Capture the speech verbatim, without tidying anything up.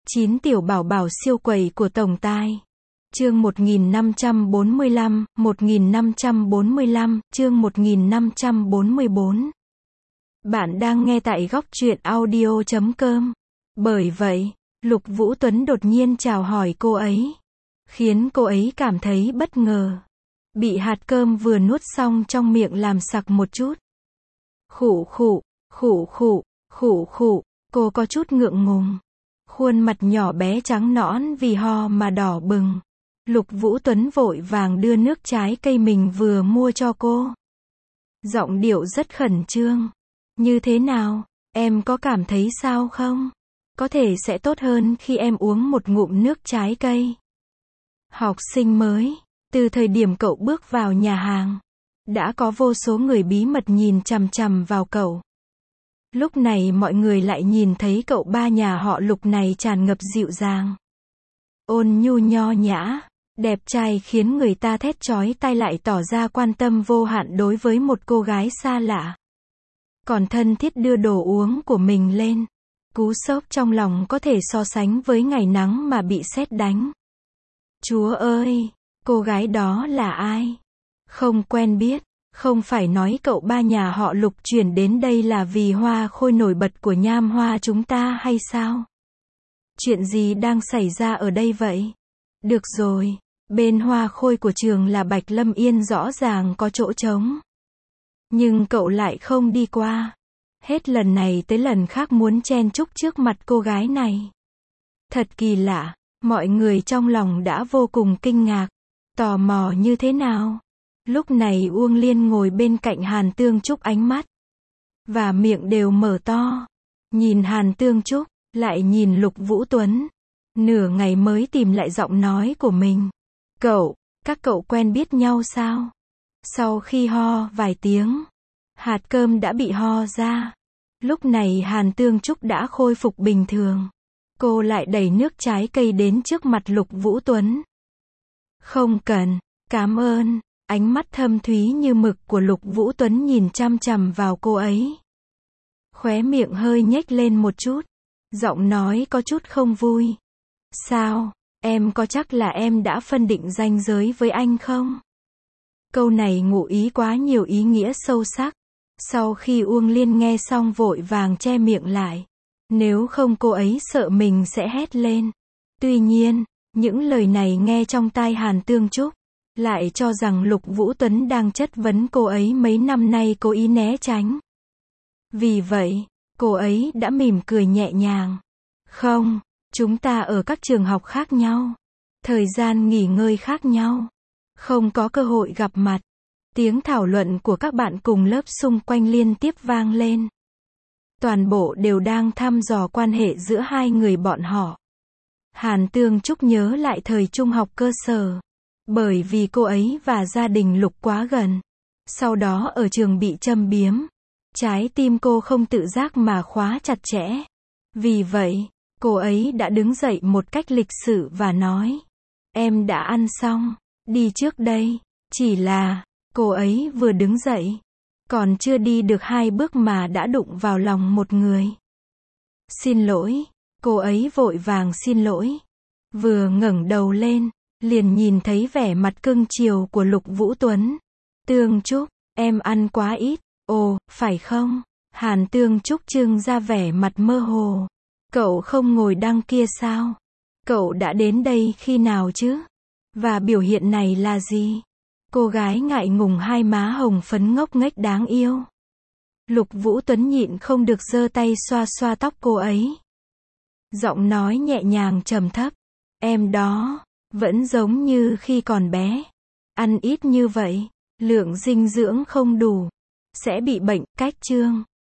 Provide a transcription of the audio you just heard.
chín tiểu bảo bảo siêu quẩy của tổng tài. Chương một nghìn năm trăm bốn mươi lăm, một nghìn năm trăm bốn mươi lăm, chương một nghìn năm trăm bốn mươi bốn. Bạn đang nghe tại góc truyện audio chấm com. Bởi vậy, Lục Vũ Tuấn đột nhiên chào hỏi cô ấy, khiến cô ấy cảm thấy bất ngờ. Bị hạt cơm vừa nuốt xong trong miệng làm sặc một chút. Khụ khụ, khụ khụ, khụ khụ, cô có chút ngượng ngùng. Khuôn mặt nhỏ bé trắng nõn vì ho mà đỏ bừng. Lục Vũ Tuấn vội vàng đưa nước trái cây mình vừa mua cho cô. Giọng điệu rất khẩn trương. Như thế nào, em có cảm thấy sao không? Có thể sẽ tốt hơn khi em uống một ngụm nước trái cây. Học sinh mới, từ thời điểm cậu bước vào nhà hàng, đã có vô số người bí mật nhìn chằm chằm vào cậu. Lúc này mọi người lại nhìn thấy cậu ba nhà họ Lục này tràn ngập dịu dàng, ôn nhu nho nhã, đẹp trai khiến người ta thét chói tai, lại tỏ ra quan tâm vô hạn đối với một cô gái xa lạ. Còn thân thiết đưa đồ uống của mình lên. Cú sốc trong lòng có thể so sánh với ngày nắng mà bị sét đánh. Chúa ơi, cô gái đó là ai? Không quen biết. Không phải nói cậu ba nhà họ Lục chuyển đến đây là vì hoa khôi nổi bật của Nham Hoa chúng ta hay sao? Chuyện gì đang xảy ra ở đây vậy? Được rồi, bên hoa khôi của trường là Bạch Lâm Yên rõ ràng có chỗ trống. Nhưng cậu lại không đi qua. Hết lần này tới lần khác muốn chen chúc trước mặt cô gái này. Thật kỳ lạ, mọi người trong lòng đã vô cùng kinh ngạc, tò mò như thế nào. Lúc này Uông Liên ngồi bên cạnh Hàn Tương Trúc, ánh mắt và miệng đều mở to. Nhìn Hàn Tương Trúc, lại nhìn Lục Vũ Tuấn. Nửa ngày mới tìm lại giọng nói của mình. Cậu, các cậu quen biết nhau sao? Sau khi ho vài tiếng, hạt cơm đã bị ho ra. Lúc này Hàn Tương Trúc đã khôi phục bình thường. Cô lại đẩy nước trái cây đến trước mặt Lục Vũ Tuấn. Không cần, cảm ơn. Ánh mắt thâm thúy như mực của Lục Vũ Tuấn nhìn chăm chằm vào cô ấy. Khóe miệng hơi nhếch lên một chút. Giọng nói có chút không vui. Sao, em có chắc là em đã phân định ranh giới với anh không? Câu này ngụ ý quá nhiều ý nghĩa sâu sắc. Sau khi Uông Liên nghe xong vội vàng che miệng lại. Nếu không cô ấy sợ mình sẽ hét lên. Tuy nhiên, những lời này nghe trong tai Hàn Tương Trúc, lại cho rằng Lục Vũ Tuấn đang chất vấn cô ấy mấy năm nay cố ý né tránh. Vì vậy, cô ấy đã mỉm cười nhẹ nhàng. Không, chúng ta ở các trường học khác nhau. Thời gian nghỉ ngơi khác nhau. Không có cơ hội gặp mặt. Tiếng thảo luận của các bạn cùng lớp xung quanh liên tiếp vang lên. Toàn bộ đều đang thăm dò quan hệ giữa hai người bọn họ. Hàn Tương Trúc nhớ lại thời trung học cơ sở. Bởi vì cô ấy và gia đình Lục quá gần. Sau đó ở trường bị châm biếm. Trái tim cô không tự giác mà khóa chặt chẽ. Vì vậy, cô ấy đã đứng dậy một cách lịch sự và nói. Em đã ăn xong, đi trước đây. Chỉ là, cô ấy vừa đứng dậy, còn chưa đi được hai bước mà đã đụng vào lòng một người. Xin lỗi, cô ấy vội vàng xin lỗi. Vừa ngẩng đầu lên, liền nhìn thấy vẻ mặt cưng chiều của Lục Vũ Tuấn. Tương Trúc, em ăn quá ít. Ồ, phải không? Hàn Tương Trúc trưng ra vẻ mặt mơ hồ. Cậu không ngồi đằng kia sao? Cậu đã đến đây khi nào chứ? Và biểu hiện này là gì? Cô gái ngại ngùng hai má hồng phấn ngốc nghếch đáng yêu. Lục Vũ Tuấn nhịn không được giơ tay xoa xoa tóc cô ấy. Giọng nói nhẹ nhàng trầm thấp. Em đó, vẫn giống như khi còn bé. Ăn ít như vậy, lượng dinh dưỡng không đủ, sẽ bị bệnh, cách chương.